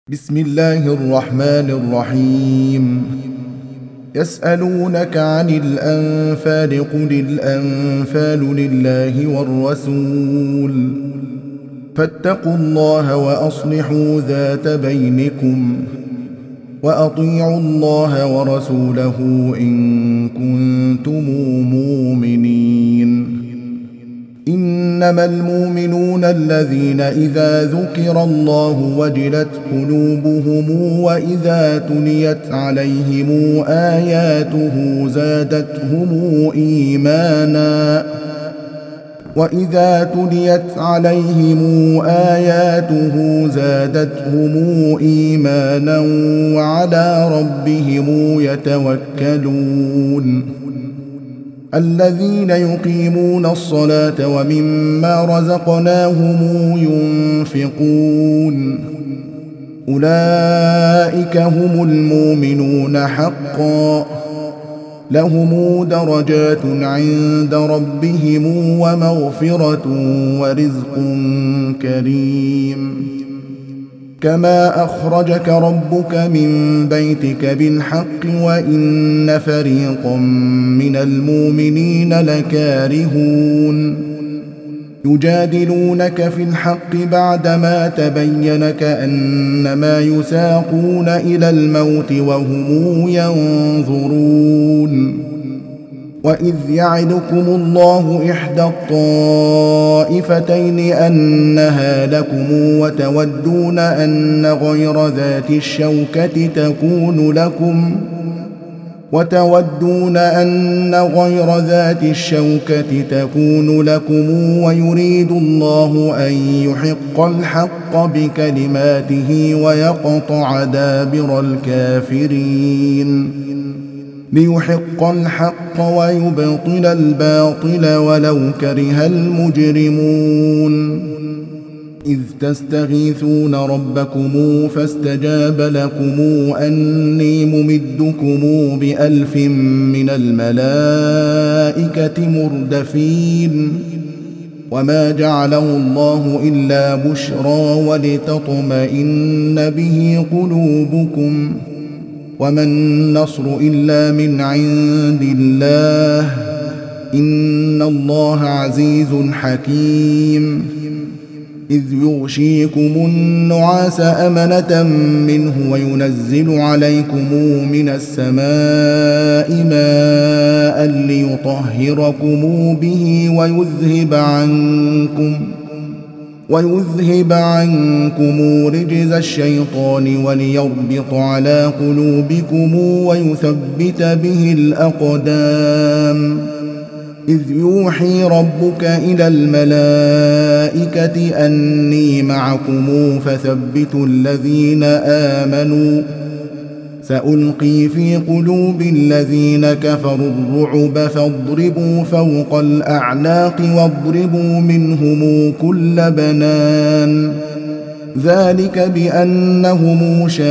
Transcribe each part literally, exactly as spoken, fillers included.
بسم الله الرحمن الرحيم. يسألونك عن الأنفال قل الأنفال لله والرسول فاتقوا الله وأصلحوا ذات بينكم وأطيعوا الله ورسوله إن كنتم مؤمنين. إنما المؤمنون الذين إذا ذكر الله وجلت قلوبهم وإذا تليت عليهم آياته زادتهم إيمانا وإذا تليت عليهم آياته زادتهم إيمانا وعلى ربهم يتوكلون. الذين يقيمون الصلاة ومما رزقناهم ينفقون أولئك هم المؤمنون حقا لهم درجات عند ربهم ومغفرة ورزق كريم. كما أخرجك ربك من بيتك بالحق وإن فريقا من المؤمنين لكارهون يجادلونك في الحق بعدما تبين كأنما يساقون إلى الموت وهم ينظرون. وإذ يعدكم الله إحدى الطائفتين أنها لكم وتودون أن غير ذات الشوكة تكون لكم وتودون أن غير ذات الشوكة تكون لكم ويريد الله أن يحق الحق بكلماته ويقطع دابر الكافرين ليحق الحق ويبطل الباطل ولو كره المجرمون. إذ تستغيثون ربكم فاستجاب لكم أني ممدكم بألف من الملائكة مردفين وما جعله الله إلا بشرى ولتطمئن به قلوبكم وما النصر إلا من عند الله إن الله عزيز حكيم. إذ يغشيكم النعاس أمنة منه وينزل عليكم من السماء ماء ليطهركم به ويذهب عنكم ويذهب عنكم رجز الشيطان وليربط على قلوبكم ويثبت به الأقدام. إذ يوحي ربك إلى الملائكة أني معكم فثبتوا الذين آمنوا سألقي في قلوب الذين كفروا الرعب فاضربوا فوق الأعناق واضربوا منهم كل بنان ذلك بأنهم شاقوا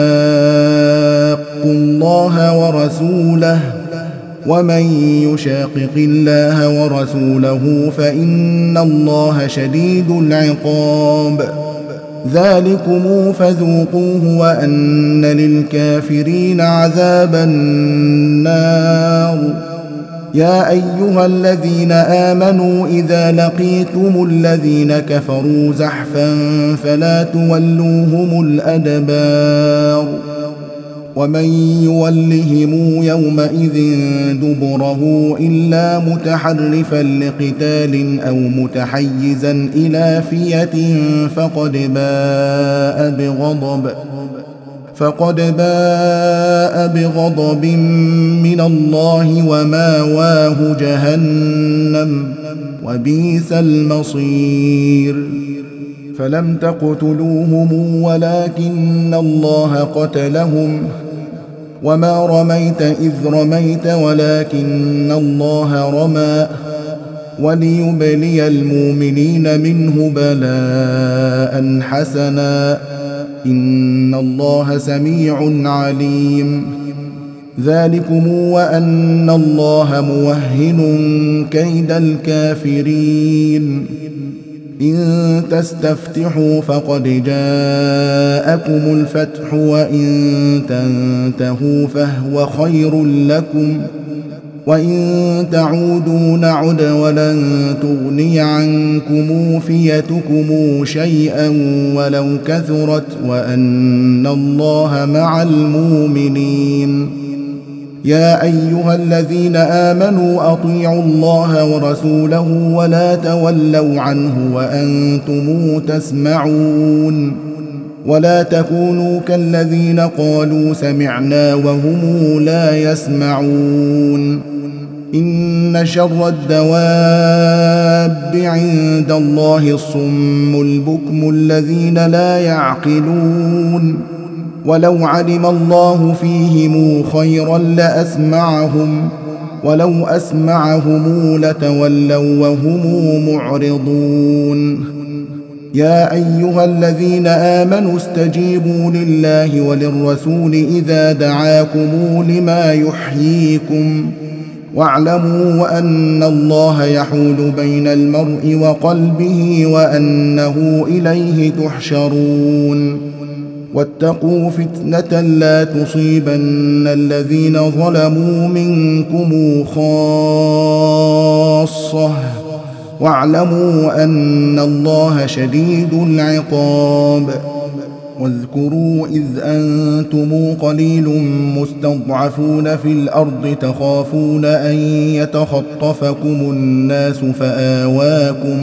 الله ورسوله ومن يشاقق الله ورسوله فإن الله شديد العقاب. ذلكم فذوقوه وأن للكافرين عذاب النار. يا أيها الذين آمنوا إذا لقيتم الذين كفروا زحفا فلا تولوهم الأدبار ومن يولهم يومئذ دبره إلا متحرفا لقتال أو متحيزا إلى فئة فقد باء بغضب فقد باء بغضب من الله وماواه جهنم وبئس المصير. فلم تقتلوهم ولكن الله قتلهم وما رميت إذ رميت ولكن الله رمى وليبلي المؤمنين منه بلاء حسنا إن الله سميع عليم. ذلكم وأن الله موهن كيد الكافرين. إن تستفتحوا فقد جاءكم الفتح وإن تنتهوا فهو خير لكم وإن تعودوا نعد ولن تغني عنكم فيتكم شيئا ولو كثرت وأن الله مع المؤمنين. يا أيها الذين آمنوا أطيعوا الله ورسوله ولا تولوا عنه وأنتم تسمعون ولا تكونوا كالذين قالوا سمعنا وهم لا يسمعون. إن شر الدواب عند الله الصم البكم الذين لا يعقلون ولو علم الله فيهم خيرا لأسمعهم ولو أسمعهم لتولوا وهم معرضون. يا أيها الذين آمنوا استجيبوا لله وللرسول إذا دعاكم لما يحييكم واعلموا أن الله يحول بين المرء وقلبه وأنه إليه تحشرون. واتقوا فتنة لا تصيبن الذين ظلموا منكم خاصة واعلموا أن الله شديد العقاب. واذكروا إذ أنتم قليل مستضعفون في الأرض تخافون أن يتخطفكم الناس فآواكم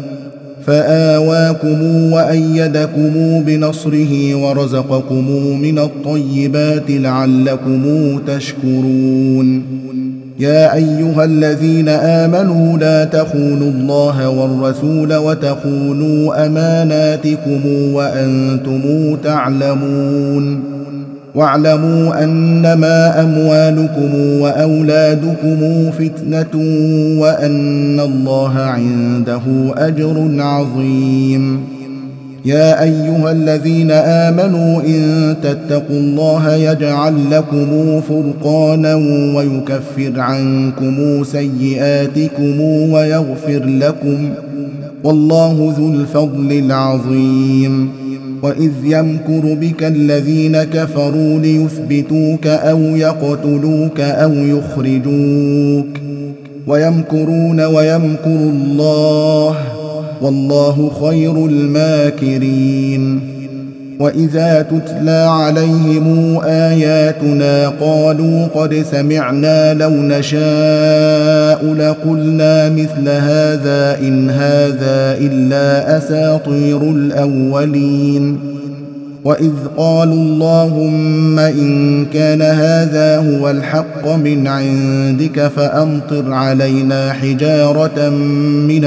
فآواكم وأيدكم بنصره ورزقكم من الطيبات لعلكم تشكرون. يا أيها الذين آمنوا لا تخونوا الله والرسول وتخونوا أماناتكم وأنتم تعلمون واعلموا أنما أموالكم وأولادكم فتنة وأن الله عنده أجر عظيم. يا أيها الذين آمنوا إن تتقوا الله يجعل لكم فرقانا ويكفر عنكم سيئاتكم ويغفر لكم والله ذو الفضل العظيم. وإذ يمكر بك الذين كفروا ليثبتوك أو يقتلوك أو يخرجوك ويمكرون ويمكر الله والله خير الماكرين. وإذا تتلى عليهم آياتنا قالوا قد سمعنا لو نشاء لقلنا مثل هذا إن هذا إلا أساطير الأولين. وإذ قالوا اللهم إن كان هذا هو الحق من عندك فأمطر علينا حجارة من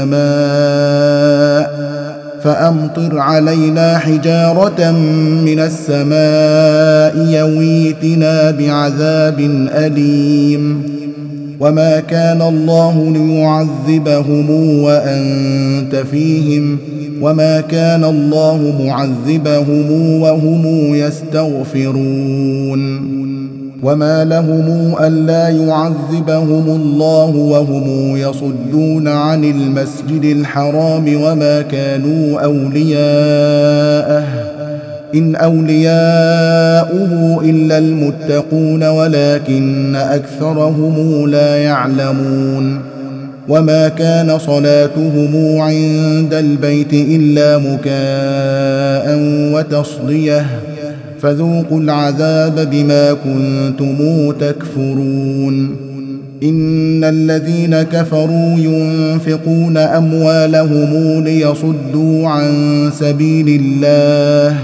السماء فأمطر علينا حجارة من السماء يويتنا بعذاب أليم. وما كان الله ليعذبهم وأنت فيهم وما كان الله معذبهم وهم يستغفرون. وما لهم ألا يعذبهم الله وهم يصدون عن المسجد الحرام وما كانوا أولياءه إن أولياؤه إلا المتقون ولكن أكثرهم لا يعلمون. وما كان صلاتهم عند البيت إلا مكاء وتصديه فذوقوا العذاب بما كنتم تكفرون. إن الذين كفروا ينفقون أموالهم ليصدوا عن سبيل الله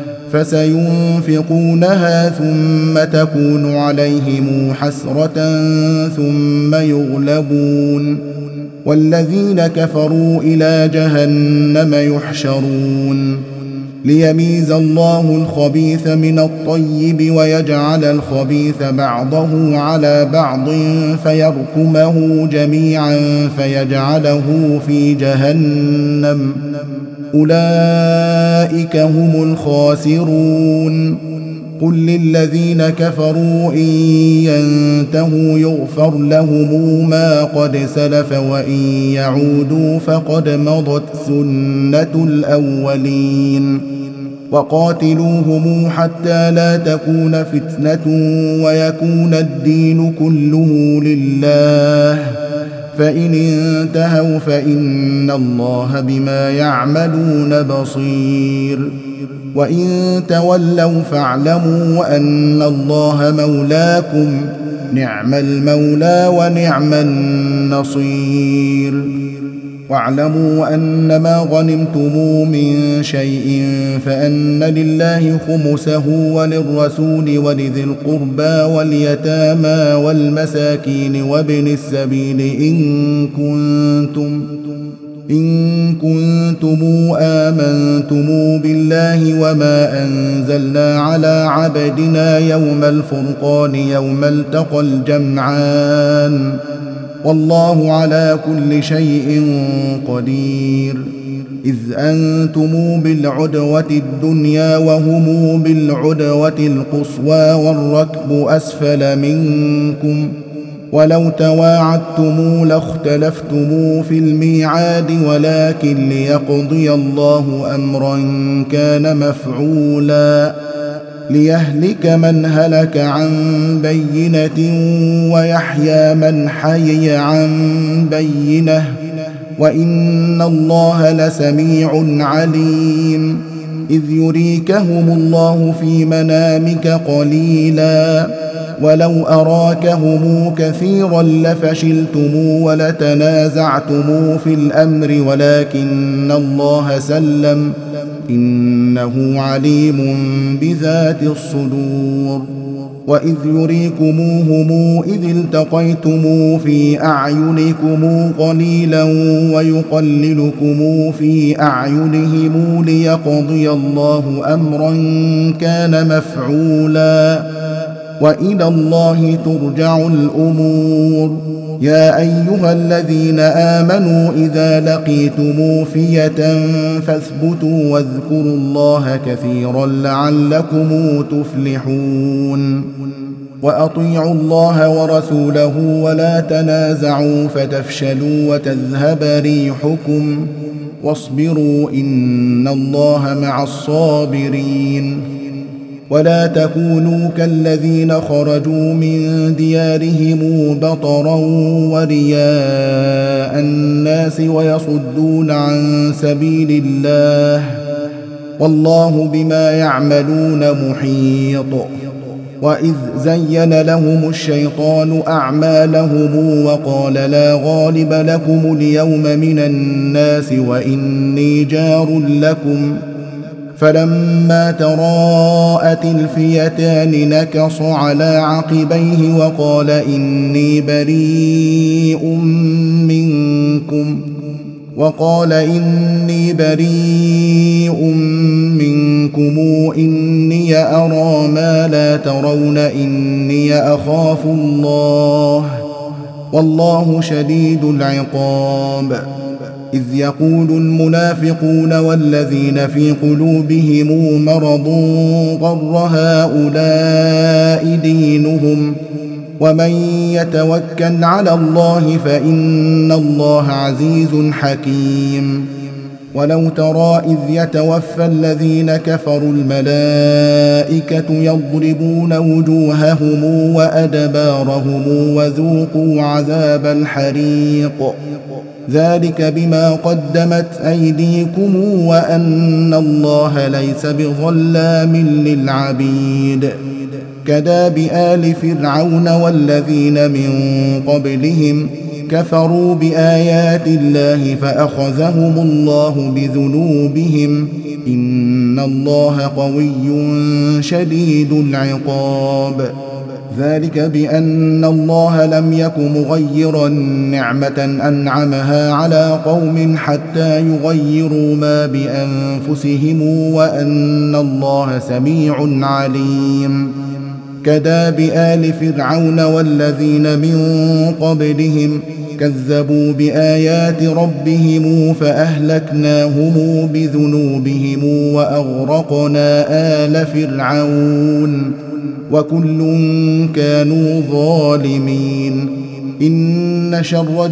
فسينفقونها ثم تكون عليهم حسرة ثم يغلبون والذين كفروا إلى جهنم يحشرون ليميز الله الخبيث من الطيب ويجعل الخبيث بعضه على بعض فيركمه جميعا فيجعله في جهنم أولئك هم الخاسرون. قل للذين كفروا إن ينتهوا يغفر لهم ما قد سلف وإن يعودوا فقد مضت سنة الأولين وقاتلوهم حتى لا تكون فتنة ويكون الدين كله لله فإن انتهوا فإن الله بما يعملون بصير وإن تولوا فاعلموا أن الله مولاكم نعم المولى ونعم النصير واعلموا أن ما غنمتم من شيء فأن لله خمسه وللرسول ولذي القربى واليتامى والمساكين وابن السبيل إن كنتم إن كنتم آمنتم بالله وما أنزلنا على عبدنا يوم الفرقان يوم التقى الجمعان والله على كل شيء قدير إذ أنتم بالعدوة الدنيا وهم بالعدوة القصوى والركب أسفل منكم ولو تواعدتم لاختلفتم في الميعاد ولكن ليقضي الله أمرا كان مفعولا ليهلك من هلك عن بينة ويحيى من حي عن بينة وإن الله لسميع عليم إذ يريكهم الله في منامك قليلا ولو أراكهم كثيرا لفشلتم ولتنازعتم في الأمر ولكن الله سلم إنه عليم بذات الصدور وإذ يريكموهم إذ التقيتم في أعينكم قليلا ويقللكم في أعينهم ليقضي الله أمرا كان مفعولا وإلى الله ترجع الأمور يا أيها الذين آمنوا إذا لقيتم فئة فاثبتوا واذكروا الله كثيرا لعلكم تفلحون وأطيعوا الله ورسوله ولا تنازعوا فتفشلوا وتذهب ريحكم واصبروا إن الله مع الصابرين ولا تكونوا كالذين خرجوا من ديارهم بطرا ورياء الناس ويصدون عن سبيل الله والله بما يعملون محيط وإذ زين لهم الشيطان أعمالهم وقال لا غالب لكم اليوم من الناس وإني جار لكم فلما تراءت الفئتان نكص على عقبيه وقال إني بريء منكم وقال إني بريء منكم إني أرى ما لا ترون إني أخاف الله والله شديد العقاب إذ يقول المنافقون والذين في قلوبهم مرض غر هؤلاء دينهم ومن يتوكل على الله فإن الله عزيز حكيم ولو ترى إذ يتوفى الذين كفروا الملائكة يضربون وجوههم وأدبارهم وذوقوا عذاب الحريق ذلك بما قدمت أيديكم وأن الله ليس بظلام للعبيد كداب آل فرعون والذين من قبلهم كفروا بآيات الله فأخذهم الله بذنوبهم إن الله قوي شديد العقاب ذلك بأن الله لم يك مغيرا نعمة أنعمها على قوم حتى يغيروا ما بأنفسهم وأن الله سميع عليم كداب آل فرعون والذين من قبلهم كذبوا بآيات ربهم فأهلكناهم بذنوبهم وأغرقنا آل فرعون وكل كانوا ظالمين. إن شر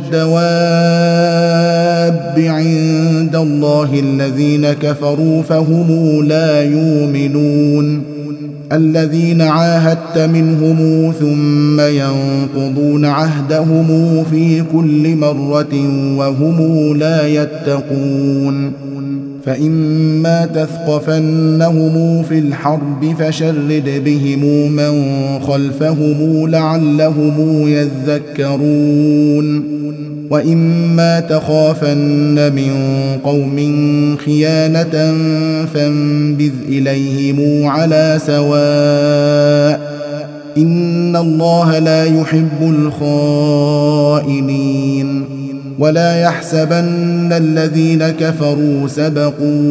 الدواب عند الله الذين كفروا فهم لا يؤمنون، الذين عاهدت منهم ثم ينقضون عهدهم في كل مرة وهم لا يتقون. فإما تثقفنهم في الحرب فشرد بهم من خلفهم لعلهم يذكرون، وإما تخافن من قوم خيانة فانبذ إليهم على سواء، إن الله لا يحب الخائنين. ولا يحسبن الذين كفروا سبقوا،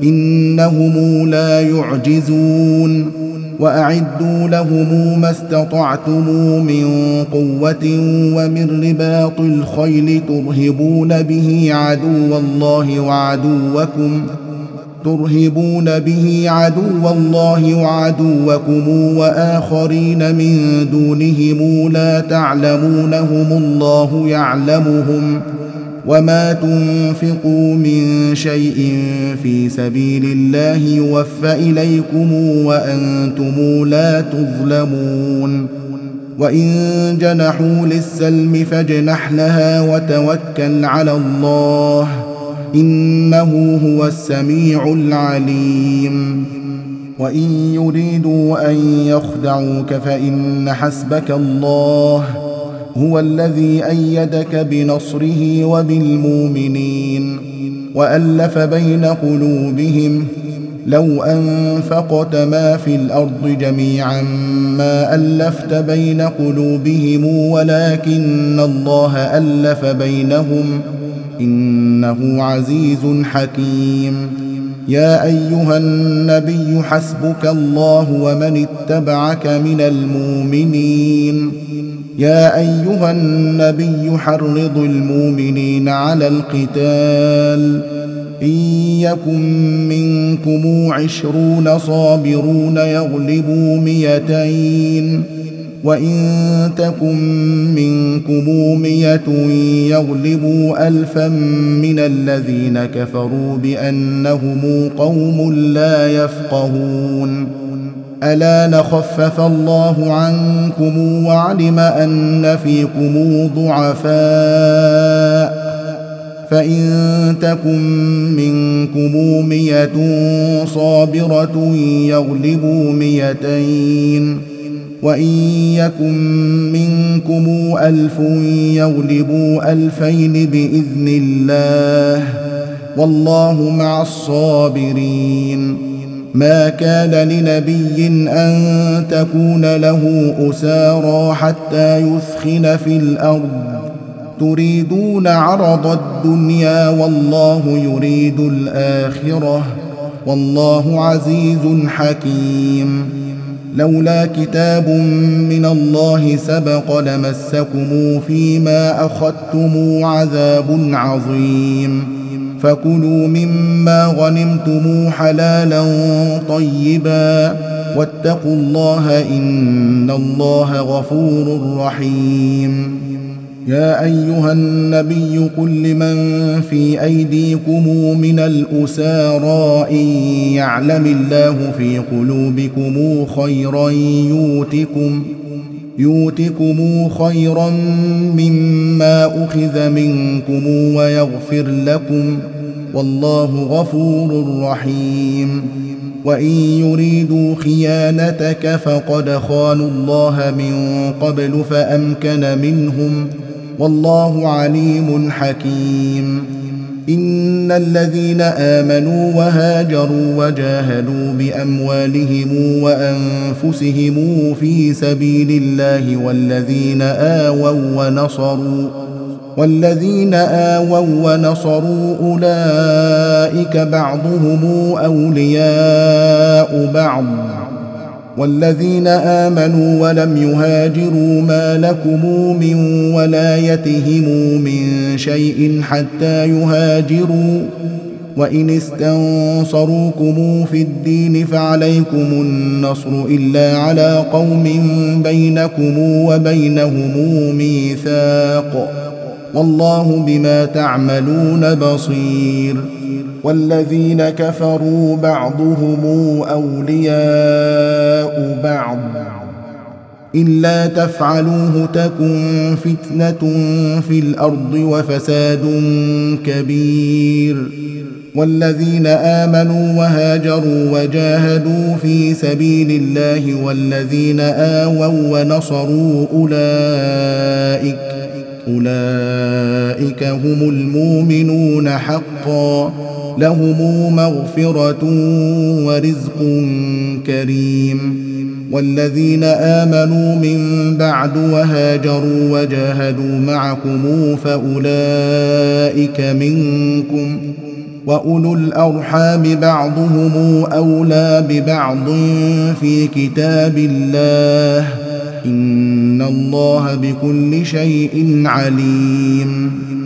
إنهم لا يعجزون. وأعدوا لهم ما استطعتم من قوة ومن رباط الخيل ترهبون به عدو الله وعدوكم ترهبون به عدو الله وعدوكم وآخرين من دونهم لا تعلمونهم الله يعلمهم، وما تنفقوا من شيء في سبيل الله يوفى إليكم وأنتم لا تظلمون. وإن جنحوا للسلم فاجنح لها وتوكل على الله، إنه هو السميع العليم. وإن يريدوا أن يخدعوك فإن حسبك الله هو الذي أيدك بنصره وبالمؤمنين، وألف بين قلوبهم، لو أنفقت ما في الأرض جميعا ما ألفت بين قلوبهم ولكن الله ألف بينهم، إنه عزيز حكيم. يا أيها النبي حسبك الله ومن اتبعك من المؤمنين. يا أيها النبي حرض المؤمنين على القتال، إن يكن منكم عشرون صابرون يغلبوا مئتين، وإن تكن منكم مئة يغلبوا ألفا من الذين كفروا بأنهم قوم لا يفقهون. ألا نخفف الله عنكم وعلم أن فيكم ضعفاء، فإن تكن منكم مئة صابرة يغلبوا مئتين، وإن يكن منكم ألف يغلبوا ألفين بإذن الله، والله مع الصابرين. ما كان لنبي أن تكون له أسارى حتى يثخن في الأرض، تريدون عرض الدنيا والله يريد الآخرة، والله عزيز حكيم. لولا كتاب من الله سبق لمسكم فيما أخذتم عذاب عظيم، فكلوا مما غنمتم حلالا طيبا واتقوا الله إن الله غفور رحيم. يا أيها النبي قل لمن في أيديكم من الأسارى إن يعلم الله في قلوبكم خيرا يؤتكم يؤتكم خيرا مما أخذ منكم ويغفر لكم، والله غفور رحيم. وإن يريدوا خيانتك فقد خانوا الله من قبل فأمكن منهم، والله عليم حكيم. إن الذين آمنوا وهاجروا وجاهدوا بأموالهم وأنفسهم في سبيل الله والذين آووا ونصروا والذين آووا ونصروا أولئك بعضهم أولياء بعض، والذين آمنوا ولم يهاجروا ما لكم من ولايتهم من شيء حتى يهاجروا وإن استنصروكم في الدين فعليكم النصر إلا على قوم بينكم وبينهم ميثاق والله بما تعملون بصير. والذين كفروا بعضهم أولياء بعض إلا تفعلوه تكن فتنة في الأرض وفساد كبير. والذين آمنوا وهاجروا وجاهدوا في سبيل الله والذين آووا ونصروا أولئك أولئك هم المؤمنون حقا لهم مغفرة ورزق كريم. والذين آمنوا من بعد وهاجروا وجاهدوا معكم فأولئك منكم وأولو الأرحام بعضهم أولى ببعض في كتاب الله إن الله بكل شيء عليم.